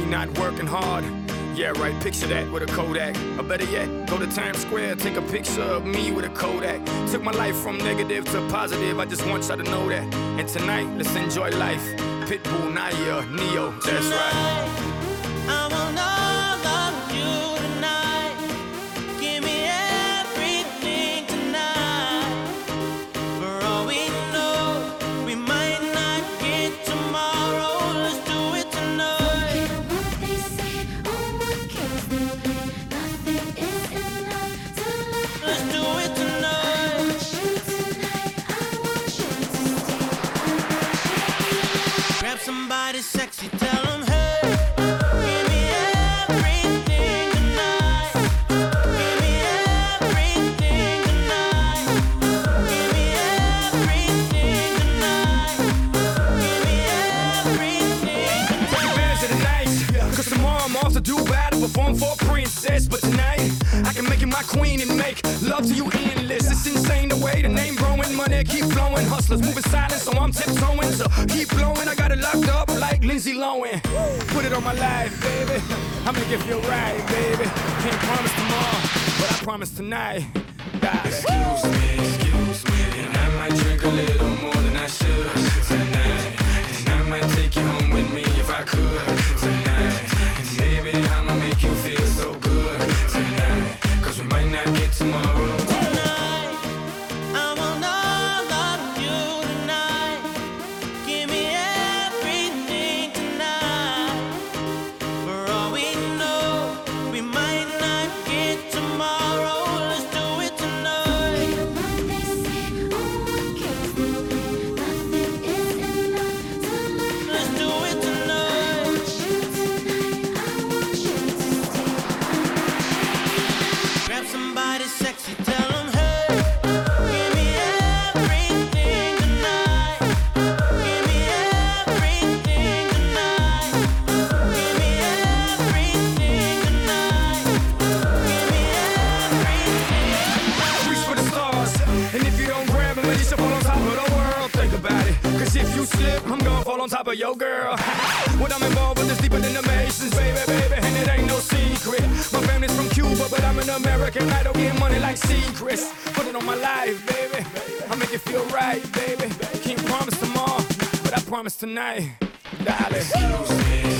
not working hard. Yeah, right, picture that with a Kodak. Or better yet, go to Times Square, take a picture of me with a Kodak. Took my life from negative to positive, I just want y'all to know that. And tonight, let's enjoy life. Pitbull, Naya, Neo, that's right. I want all of you tonight. Give me everything tonight. For all we know, we might not get tomorrow. Let's do it tonight. Forget what they say, oh what kills them pain. Nothing is enough to love. Let's do it tonight. I want you tonight, I want you to stay. Grab somebody sexy, tell them hey. Give me everything tonight. Give me everything tonight. Give me everything tonight. Give me everything tonight. Take advantage of the night, cause tomorrow I'm off to Dubai to perform for a princess. But tonight, I can make you my queen and make love to you endless. It's insane the way the name growing, money keep flowing. Hustlers moving silent, so I'm tiptoeing. So keep blowing, I got it locked up like Lindsay Lohan. Put it on my life, baby. I'm gonna give you a ride, baby. Can't promise tomorrow, but I promise tonight. Excuse me, and I might drink a little more than I should tonight. And I might take you home with me if I could tonight. And maybe I'ma make you feel so good tonight. Cause we might not get tomorrow. Tonight, I want all of you tonight. Give me everything tonight. For all we know, we might not get tomorrow. Let's do it tonight. Forget what they say, oh what kills them pain. Nothing is enough to love. Let's do it I tonight. want you tonight, I want you to stay. Grab somebody sexy, tell them hey. Give me everything tonight. Give me everything tonight. Give me everything tonight. Give me everything. Reach for the stars, and if you don't grab them, then you should fall on top of the world. Think about it, cause if you slip, I'm gonna fall on top of your girl. What I'm involved with is deeper than the Masons, baby, and it ain't no secret. My family's from Cuba, but I'm an American. I don't get money like secrets. Put it on my life, baby. I make it feel right, baby. Can't promise tomorrow, but I promise tonight, darling. Excuse me,